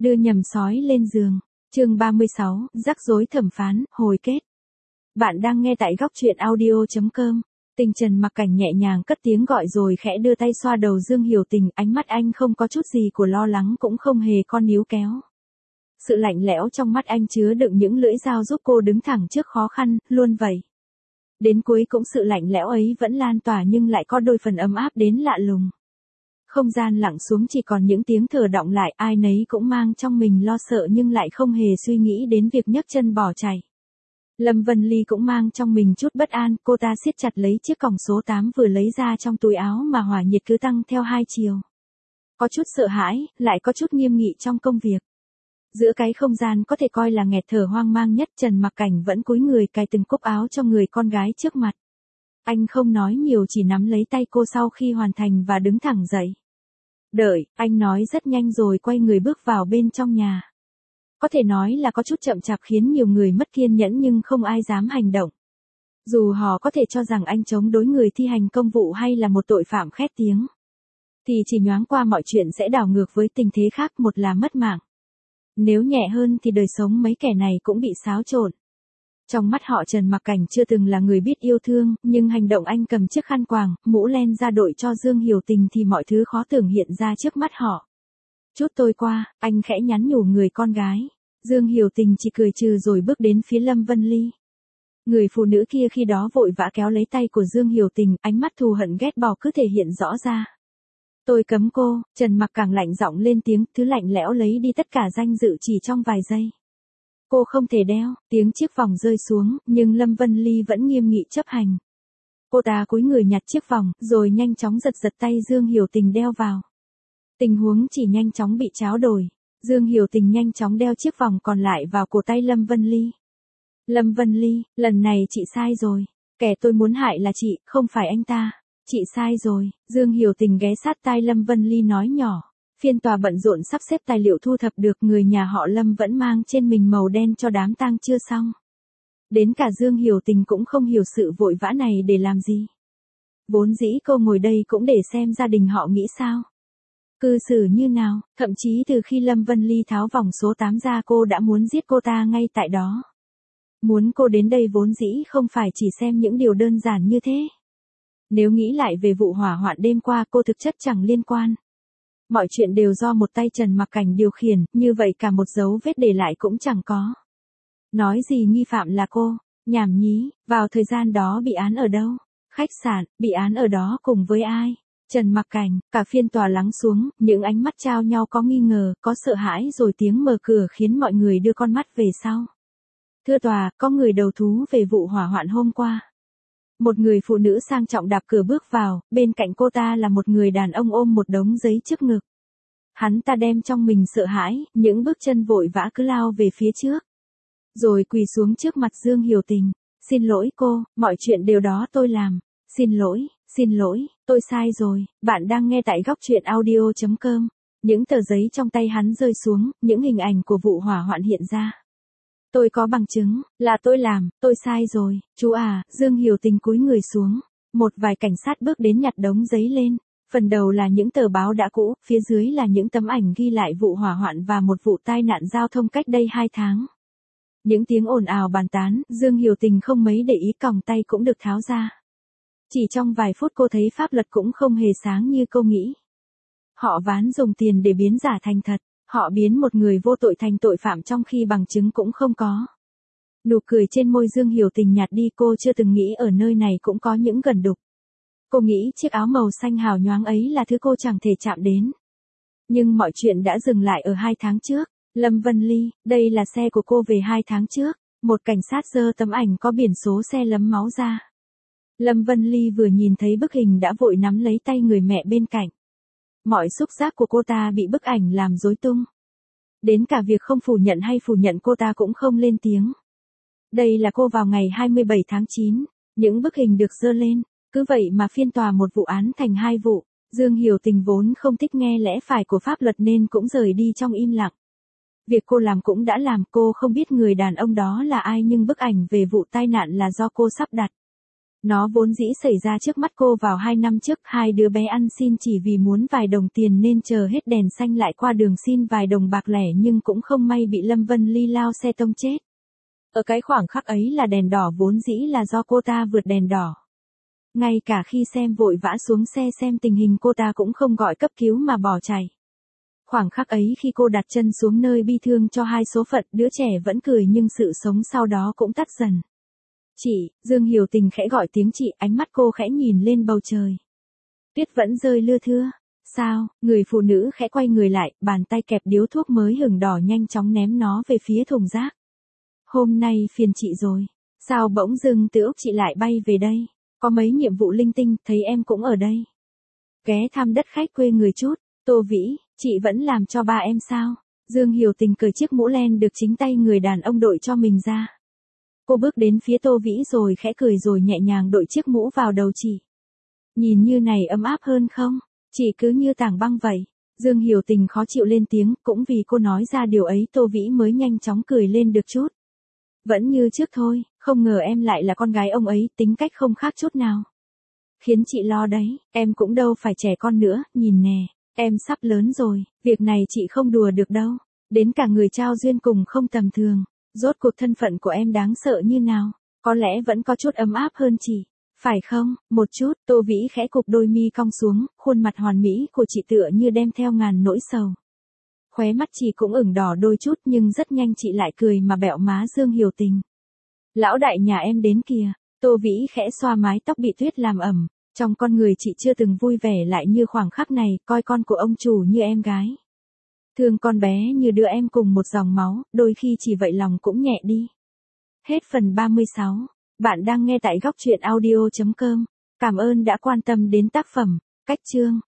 Đưa nhầm sói lên giường. Chương 36, rắc rối thẩm phán, hồi kết. Bạn đang nghe tại góc truyện audio.com. Tình Trần Mặc Cảnh nhẹ nhàng cất tiếng gọi rồi khẽ đưa tay xoa đầu Dương Hiểu Tình, ánh mắt anh không có chút gì của lo lắng cũng không hề con níu kéo. Sự lạnh lẽo trong mắt anh chứa đựng những lưỡi dao giúp cô đứng thẳng trước khó khăn, luôn vậy. Đến cuối cũng sự lạnh lẽo ấy vẫn lan tỏa nhưng lại có đôi phần ấm áp đến lạ lùng. Không gian lặng xuống chỉ còn những tiếng thở đọng lại, ai nấy cũng mang trong mình lo sợ nhưng lại không hề suy nghĩ đến việc nhấc chân bỏ chạy. Lâm Vân Ly cũng mang trong mình chút bất an, cô ta siết chặt lấy chiếc còng số 8 vừa lấy ra trong túi áo mà hỏa nhiệt cứ tăng theo hai chiều. Có chút sợ hãi, lại có chút nghiêm nghị trong công việc. Giữa cái không gian có thể coi là nghẹt thở hoang mang nhất, Trần Mặc Cảnh vẫn cúi người cài từng cúc áo cho người con gái trước mặt. Anh không nói nhiều, chỉ nắm lấy tay cô sau khi hoàn thành và đứng thẳng dậy. Đợi, anh nói rất nhanh rồi quay người bước vào bên trong nhà. Có thể nói là có chút chậm chạp khiến nhiều người mất kiên nhẫn nhưng không ai dám hành động. Dù họ có thể cho rằng anh chống đối người thi hành công vụ hay là một tội phạm khét tiếng, thì chỉ nhoáng qua mọi chuyện sẽ đảo ngược với tình thế khác, một là mất mạng. Nếu nhẹ hơn thì đời sống mấy kẻ này cũng bị xáo trộn. Trong mắt họ Trần Mặc Cảnh chưa từng là người biết yêu thương, nhưng hành động anh cầm chiếc khăn quàng, mũ len ra đội cho Dương Hiểu Tình thì mọi thứ khó tưởng hiện ra trước mắt họ. Chút tôi qua, anh khẽ nhắn nhủ người con gái. Dương Hiểu Tình chỉ cười trừ rồi bước đến phía Lâm Vân Ly. Người phụ nữ kia khi đó vội vã kéo lấy tay của Dương Hiểu Tình, ánh mắt thù hận ghét bỏ cứ thể hiện rõ ra. Tôi cấm cô, Trần Mặc càng lạnh giọng lên tiếng, thứ lạnh lẽo lấy đi tất cả danh dự chỉ trong vài giây. Cô không thể đeo, tiếng chiếc vòng rơi xuống, nhưng Lâm Vân Ly vẫn nghiêm nghị chấp hành. Cô ta cúi người nhặt chiếc vòng, rồi nhanh chóng giật tay Dương Hiểu Tình đeo vào. Tình huống chỉ nhanh chóng bị tráo đổi. Dương Hiểu Tình nhanh chóng đeo chiếc vòng còn lại vào cổ tay Lâm Vân Ly. Lâm Vân Ly, lần này chị sai rồi. Kẻ tôi muốn hại là chị, không phải anh ta. Chị sai rồi. Dương Hiểu Tình ghé sát tai Lâm Vân Ly nói nhỏ. Phiên tòa bận rộn sắp xếp tài liệu thu thập được, người nhà họ Lâm vẫn mang trên mình màu đen cho đám tang chưa xong. Đến cả Dương Hiểu Tình cũng không hiểu sự vội vã này để làm gì. Vốn dĩ cô ngồi đây cũng để xem gia đình họ nghĩ sao, cư xử như nào, thậm chí từ khi Lâm Vân Ly tháo vòng số 8 ra cô đã muốn giết cô ta ngay tại đó. Muốn cô đến đây vốn dĩ không phải chỉ xem những điều đơn giản như thế. Nếu nghĩ lại về vụ hỏa hoạn đêm qua, cô thực chất chẳng liên quan. Mọi chuyện đều do một tay Trần Mặc Cảnh điều khiển, như vậy cả một dấu vết để lại cũng chẳng có. Nói gì nghi phạm là cô, nhảm nhí, vào thời gian đó bị án ở đâu? Khách sạn, bị án ở đó cùng với ai? Trần Mặc Cảnh, cả phiên tòa lắng xuống, những ánh mắt trao nhau có nghi ngờ, có sợ hãi rồi tiếng mở cửa khiến mọi người đưa con mắt về sau. Thưa tòa, có người đầu thú về vụ hỏa hoạn hôm qua. Một người phụ nữ sang trọng đạp cửa bước vào, bên cạnh cô ta là một người đàn ông ôm một đống giấy trước ngực. Hắn ta đem trong mình sợ hãi, những bước chân vội vã cứ lao về phía trước. Rồi quỳ xuống trước mặt Dương Hiểu Tình. Xin lỗi cô, mọi chuyện đều đó tôi làm. Xin lỗi, tôi sai rồi. Bạn đang nghe tại góc truyện audio.com. Những tờ giấy trong tay hắn rơi xuống, những hình ảnh của vụ hỏa hoạn hiện ra. Tôi có bằng chứng, là tôi làm, tôi sai rồi, chú à. Dương Hiểu Tình cúi người xuống. Một vài cảnh sát bước đến nhặt đống giấy lên. Phần đầu là những tờ báo đã cũ, phía dưới là những tấm ảnh ghi lại vụ hỏa hoạn và một vụ tai nạn giao thông cách đây 2 tháng. Những tiếng ồn ào bàn tán, Dương Hiểu Tình không mấy để ý, còng tay cũng được tháo ra. Chỉ trong vài phút cô thấy pháp luật cũng không hề sáng như cô nghĩ. Họ ván dùng tiền để biến giả thành thật, họ biến một người vô tội thành tội phạm trong khi bằng chứng cũng không có. Nụ cười trên môi Dương Hiểu Tình nhạt đi, cô chưa từng nghĩ ở nơi này cũng có những gần đục. Cô nghĩ chiếc áo màu xanh hào nhoáng ấy là thứ cô chẳng thể chạm đến. Nhưng mọi chuyện đã dừng lại ở 2 tháng trước. Lâm Vân Ly, đây là xe của cô về 2 tháng trước. Một cảnh sát giơ tấm ảnh có biển số xe lấm máu ra. Lâm Vân Ly vừa nhìn thấy bức hình đã vội nắm lấy tay người mẹ bên cạnh. Mọi xúc giác của cô ta bị bức ảnh làm rối tung. Đến cả việc không phủ nhận hay phủ nhận cô ta cũng không lên tiếng. Đây là cô vào ngày 27 tháng 9. Những bức hình được giơ lên. Cứ vậy mà phiên tòa một vụ án thành 2 vụ. Dương Hiểu Tình vốn không thích nghe lẽ phải của pháp luật nên cũng rời đi trong im lặng. Việc cô làm cũng đã làm, cô không biết người đàn ông đó là ai nhưng bức ảnh về vụ tai nạn là do cô sắp đặt. Nó vốn dĩ xảy ra trước mắt cô vào 2 năm trước, hai đứa bé ăn xin chỉ vì muốn vài đồng tiền nên chờ hết đèn xanh lại qua đường xin vài đồng bạc lẻ, nhưng cũng không may bị Lâm Vân Ly lao xe tông chết. Ở cái khoảng khắc ấy là đèn đỏ vốn dĩ là do cô ta vượt đèn đỏ. Ngay cả khi xem vội vã xuống xe xem tình hình cô ta cũng không gọi cấp cứu mà bỏ chạy. Khoảng khắc ấy khi cô đặt chân xuống nơi bi thương cho hai số phận, đứa trẻ vẫn cười nhưng sự sống sau đó cũng tắt dần. Chị, Dương Hiểu Tình khẽ gọi tiếng chị, ánh mắt cô khẽ nhìn lên bầu trời. Tuyết vẫn rơi lưa thưa. Sao, người phụ nữ khẽ quay người lại, bàn tay kẹp điếu thuốc mới hửng đỏ nhanh chóng ném nó về phía thùng rác. Hôm nay phiền chị rồi. Sao bỗng dưng từ Úc chị lại bay về đây? Có mấy nhiệm vụ linh tinh, thấy em cũng ở đây. Ghé thăm đất khách quê người chút. Tô Vĩ, chị vẫn làm cho ba em sao? Dương Hiểu Tình cởi chiếc mũ len được chính tay người đàn ông đội cho mình ra. Cô bước đến phía Tô Vĩ rồi khẽ cười rồi nhẹ nhàng đội chiếc mũ vào đầu chị. Nhìn như này ấm áp hơn không? Chị cứ như tảng băng vậy. Dương Hiểu Tình khó chịu lên tiếng, cũng vì cô nói ra điều ấy Tô Vĩ mới nhanh chóng cười lên được chút. Vẫn như trước thôi, không ngờ em lại là con gái ông ấy, tính cách không khác chút nào. Khiến chị lo đấy, em cũng đâu phải trẻ con nữa, nhìn nè, em sắp lớn rồi, việc này chị không đùa được đâu. Đến cả người trao duyên cùng không tầm thường. Rốt cuộc thân phận của em đáng sợ như nào? Có lẽ vẫn có chút ấm áp hơn chị. Phải không? Một chút. Tô Vĩ khẽ cụp đôi mi cong xuống, khuôn mặt hoàn mỹ của chị tựa như đem theo ngàn nỗi sầu. Khóe mắt chị cũng ửng đỏ đôi chút nhưng rất nhanh chị lại cười mà bẹo má Dương Hiểu Tình. Lão đại nhà em đến kìa. Tô Vĩ khẽ xoa mái tóc bị tuyết làm ẩm. Trong con người chị chưa từng vui vẻ lại như khoảng khắc này, coi con của ông chủ như em gái. Thương con bé như đứa em cùng một dòng máu, đôi khi chỉ vậy lòng cũng nhẹ đi. Hết phần 36. Bạn đang nghe tại góc truyện audio.com. Cảm ơn đã quan tâm đến tác phẩm. Cách chương.